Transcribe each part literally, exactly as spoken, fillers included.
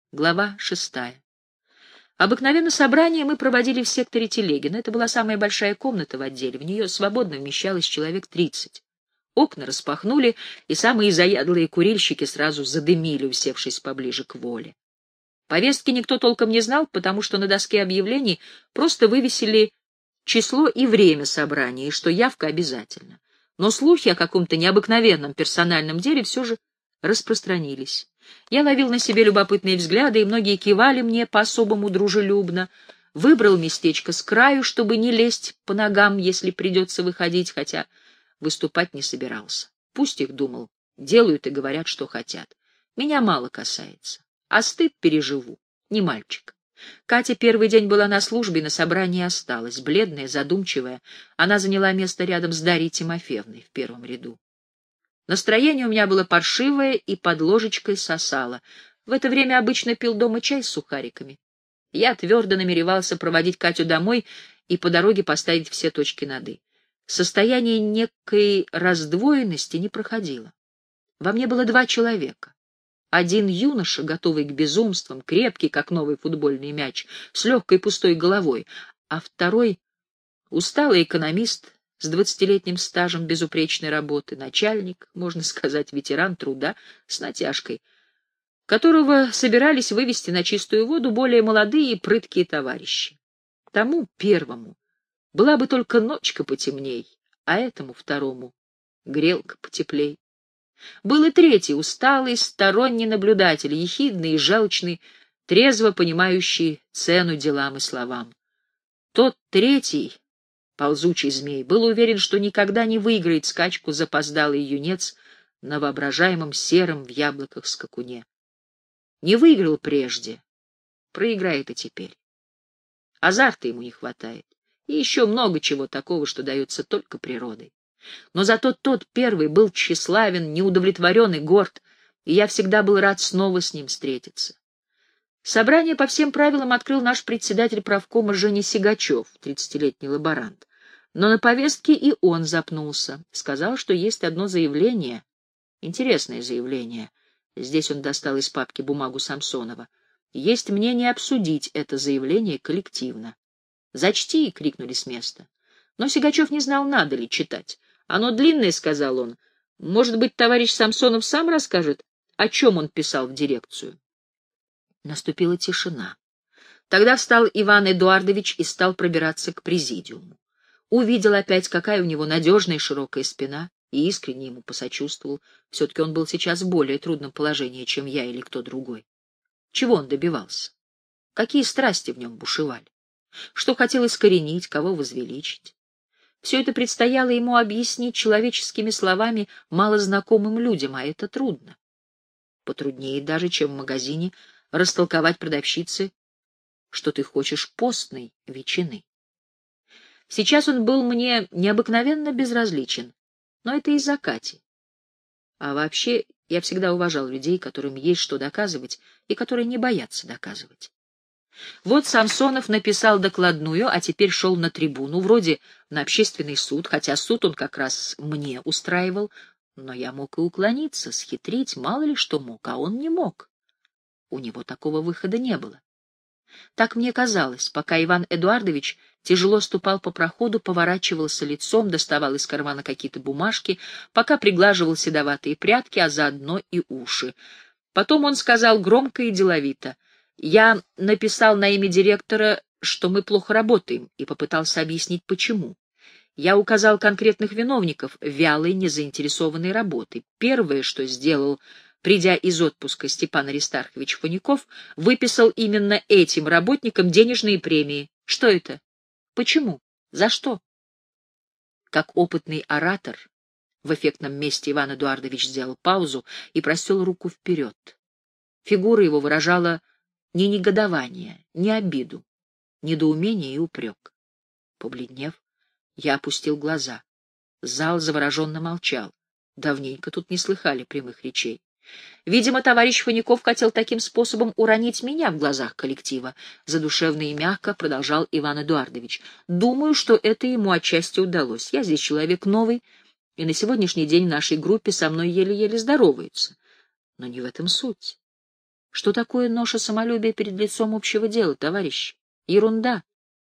Глава шестая. Обыкновенно собрание мы проводили в секторе Телегина. Это была самая большая комната в отделе. В нее свободно вмещалось человек тридцать. Окна распахнули, и самые заядлые курильщики сразу задымили, усевшись поближе к Воле. Повестки никто толком не знал, потому что на доске объявлений просто вывесили число и время собрания, и что явка обязательна. Но слухи о каком-то необыкновенном персональном деле все же распространились. Я ловил на себе любопытные взгляды, и многие кивали мне по-особому дружелюбно. Выбрал местечко с краю, чтобы не лезть по ногам, если придется выходить, хотя выступать не собирался. Пусть их, думал, делают и говорят, что хотят. Меня мало касается. А стыд переживу. Не мальчик. Катя первый день была на службе, на собрании осталась. Бледная, задумчивая, она заняла место рядом с Дарьей Тимофеевной в первом ряду. Настроение у меня было паршивое и под ложечкой сосало. В это время обычно пил дома чай с сухариками. Я твердо намеревался проводить Катю домой и по дороге поставить все точки над «и». Состояние некой раздвоенности не проходило. Во мне было два человека. Один юноша, готовый к безумствам, крепкий, как новый футбольный мяч, с легкой пустой головой, а второй — усталый экономист с двадцатилетним стажем безупречной работы, начальник, можно сказать, ветеран труда с натяжкой, которого собирались вывести на чистую воду более молодые и прыткие товарищи. Тому первому была бы только ночка потемней, а этому второму грелка потеплей. Был и третий, усталый, сторонний наблюдатель, ехидный и желчный, трезво понимающий цену делам и словам. Тот третий, ползучий змей, был уверен, что никогда не выиграет скачку запоздалый юнец на воображаемом сером в яблоках скакуне. Не выиграл прежде, проиграет и теперь. Азарта ему не хватает, и еще много чего такого, что дается только природой. Но зато тот первый был тщеславен, неудовлетворен и горд, и я всегда был рад снова с ним встретиться. Собрание по всем правилам открыл наш председатель правкома Женя Сигачев, тридцатилетний лаборант. Но на повестке и он запнулся. Сказал, что есть одно заявление, интересное заявление. Здесь он достал из папки бумагу Самсонова. Есть мнение обсудить это заявление коллективно. «Зачти!» — крикнули с места. Но Сигачев не знал, надо ли читать. «Оно длинное», — сказал он. «Может быть, товарищ Самсонов сам расскажет, о чем он писал в дирекцию?» Наступила тишина. Тогда встал Иван Эдуардович и стал пробираться к президиуму. Увидел опять, какая у него надежная и широкая спина, и искренне ему посочувствовал. Все-таки он был сейчас в более трудном положении, чем я или кто другой. Чего он добивался? Какие страсти в нем бушевали? Что хотел искоренить, кого возвеличить? Все это предстояло ему объяснить человеческими словами малознакомым людям, а это трудно. Потруднее даже, чем в магазине растолковать продавщице, что ты хочешь постной ветчины. Сейчас он был мне необыкновенно безразличен, но это из-за Кати. А вообще, я всегда уважал людей, которым есть что доказывать и которые не боятся доказывать. Вот Самсонов написал докладную, а теперь шел на трибуну, вроде на общественный суд, хотя суд он как раз мне устраивал, но я мог и уклониться, схитрить, мало ли что мог, а он не мог. У него такого выхода не было. Так мне казалось, пока Иван Эдуардович тяжело ступал по проходу, поворачивался лицом, доставал из кармана какие-то бумажки, пока приглаживал седоватые прядки, а заодно и уши. Потом он сказал громко и деловито: «Я написал на имя директора, что мы плохо работаем, и попытался объяснить, почему. Я указал конкретных виновников вялой, незаинтересованной работы. Первое, что сделал, придя из отпуска, Степан Аристархович Фоняков, выписал именно этим работникам денежные премии. Что это? Почему? За что?» Как опытный оратор, в эффектном месте Иван Эдуардович сделал паузу и простел руку вперед. Фигура его выражала не негодование, не обиду, недоумение и упрек. Побледнев, я опустил глаза. Зал завороженно молчал. Давненько тут не слыхали прямых речей. Видимо, товарищ Фоняков хотел таким способом уронить меня в глазах коллектива. Задушевно и мягко продолжал Иван Эдуардович. Думаю, что это ему отчасти удалось. Я здесь человек новый, и на сегодняшний день в нашей группе со мной еле-еле здороваются. Но не в этом суть. Что такое ноша самолюбия перед лицом общего дела, товарищ? Ерунда.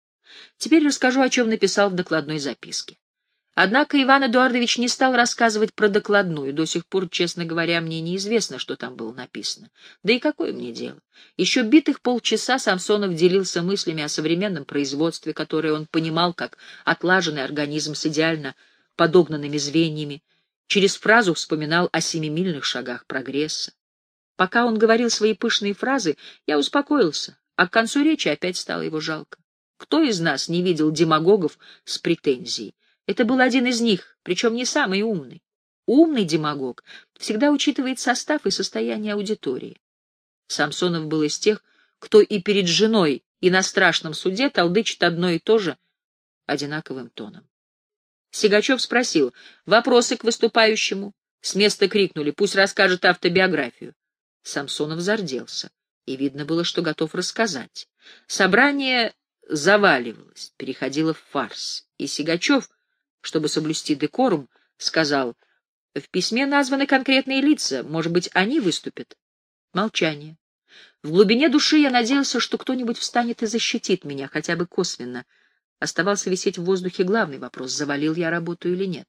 Теперь расскажу, о чем написал в докладной записке. Однако Иван Эдуардович не стал рассказывать про докладную. До сих пор, честно говоря, мне неизвестно, что там было написано. Да и какое мне дело? Еще битых полчаса Самсонов делился мыслями о современном производстве, которое он понимал как отлаженный организм с идеально подогнанными звеньями. Через фразу вспоминал о семимильных шагах прогресса. Пока он говорил свои пышные фразы, я успокоился, а к концу речи опять стало его жалко. Кто из нас не видел демагогов с претензией? Это был один из них, причем не самый умный. Умный демагог всегда учитывает состав и состояние аудитории. Самсонов был из тех, кто и перед женой, и на страшном суде толдычит одно и то же одинаковым тоном. Сигачев спросил: «Вопросы к выступающему?» С места крикнули: «Пусть расскажет автобиографию». Самсонов зарделся, и видно было, что готов рассказать. Собрание заваливалось, переходило в фарс, и Сигачев, чтобы соблюсти декорум, сказал: «В письме названы конкретные лица, может быть, они выступят?» Молчание. В глубине души я надеялся, что кто-нибудь встанет и защитит меня, хотя бы косвенно. Оставался висеть в воздухе главный вопрос: завалил я работу или нет.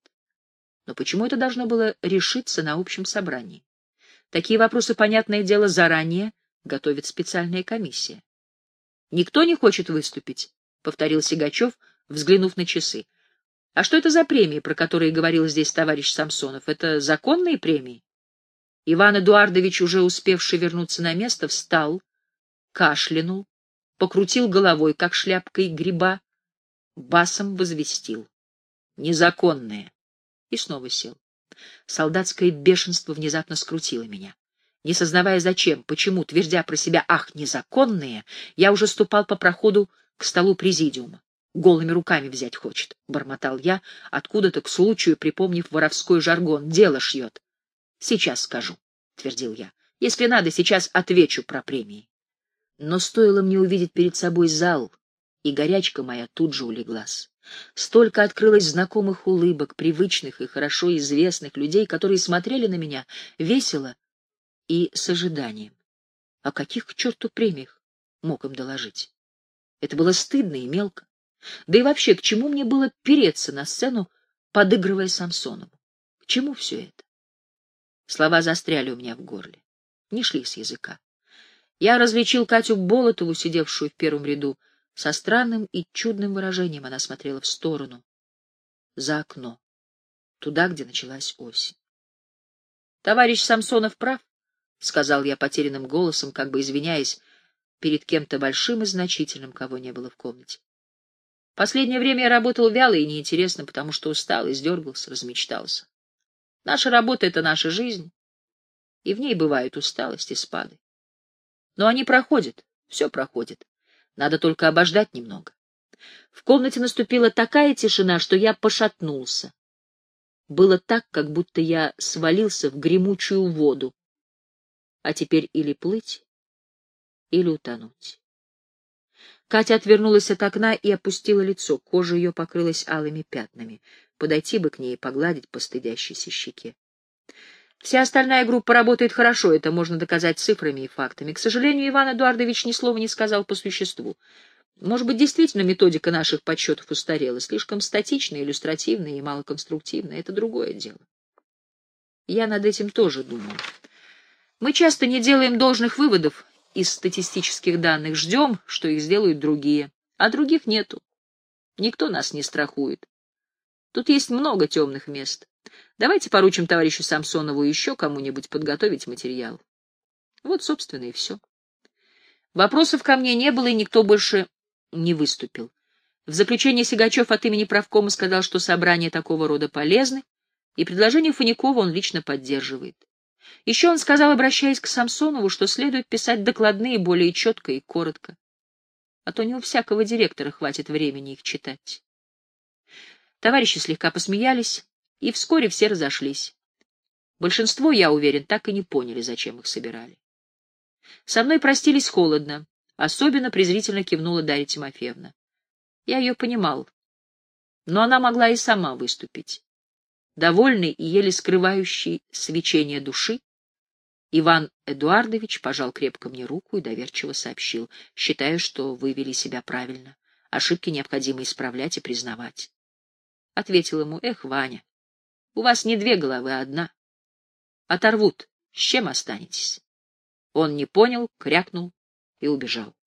Но почему это должно было решиться на общем собрании? Такие вопросы, понятное дело, заранее готовит специальная комиссия. «Никто не хочет выступить», — повторил Сигачев, взглянув на часы. «А что это за премии, про которые говорил здесь товарищ Самсонов? Это законные премии?» Иван Эдуардович, уже успевший вернуться на место, встал, кашлянул, покрутил головой, как шляпкой гриба, басом возвестил: «Незаконные», и снова сел. Солдатское бешенство внезапно скрутило меня. Не сознавая зачем, почему, твердя про себя «ах, незаконные», я уже ступал по проходу к столу президиума. «Голыми руками взять хочет», — бормотал я, откуда-то к случаю припомнив воровской жаргон: «дело шьет». «Сейчас скажу», — твердил я. «Если надо, сейчас отвечу про премии». Но стоило мне увидеть перед собой зал, и горячка моя тут же улеглась. Столько открылось знакомых улыбок, привычных и хорошо известных людей, которые смотрели на меня весело и с ожиданием. О каких к черту премиях мог им доложить? Это было стыдно и мелко. Да и вообще, к чему мне было переться на сцену, подыгрывая Самсонову? К чему все это? Слова застряли у меня в горле, не шли с языка. Я различил Катю Болотову, сидевшую в первом ряду. Со странным и чудным выражением она смотрела в сторону, за окно, туда, где началась осень. «Товарищ Самсонов прав», — сказал я потерянным голосом, как бы извиняясь перед кем-то большим и значительным, кого не было в комнате. «Последнее время я работал вяло и неинтересно, потому что устал, издергался, размечтался. Наша работа — это наша жизнь, и в ней бывают усталость и спады. Но они проходят, все проходит. Надо только обождать немного». В комнате наступила такая тишина, что я пошатнулся. Было так, как будто я свалился в гремучую воду. А теперь или плыть, или утонуть. Катя отвернулась от окна и опустила лицо. Кожа ее покрылась алыми пятнами. Подойти бы к ней и погладить по стыдящейся щеке. Вся остальная группа работает хорошо, это можно доказать цифрами и фактами. К сожалению, Иван Эдуардович ни слова не сказал по существу. Может быть, действительно методика наших подсчетов устарела, слишком статичная, иллюстративная и малоконструктивная. Это другое дело. Я над этим тоже думал. Мы часто не делаем должных выводов из статистических данных, ждем, что их сделают другие, а других нету. Никто нас не страхует. Тут есть много темных мест. Давайте поручим товарищу Самсонову еще кому-нибудь подготовить материал. Вот, собственно, и все. Вопросов ко мне не было, и никто больше не выступил. В заключение Сигачев от имени правкома сказал, что собрания такого рода полезны, и предложение Фонякова он лично поддерживает. Еще он сказал, обращаясь к Самсонову, что следует писать докладные более четко и коротко, а то не у всякого директора хватит времени их читать. Товарищи слегка посмеялись, и вскоре все разошлись. Большинство, я уверен, так и не поняли, зачем их собирали. Со мной простились холодно, особенно презрительно кивнула Дарья Тимофеевна. Я ее понимал, но она могла и сама выступить. Довольный и еле скрывающий свечение души, Иван Эдуардович пожал крепко мне руку и доверчиво сообщил: «Считаю, что вы вели себя правильно. Ошибки необходимо исправлять и признавать». Ответил ему: «Эх, Ваня, у вас не две головы, а одна. Оторвут, с чем останетесь?» Он не понял, крякнул и убежал.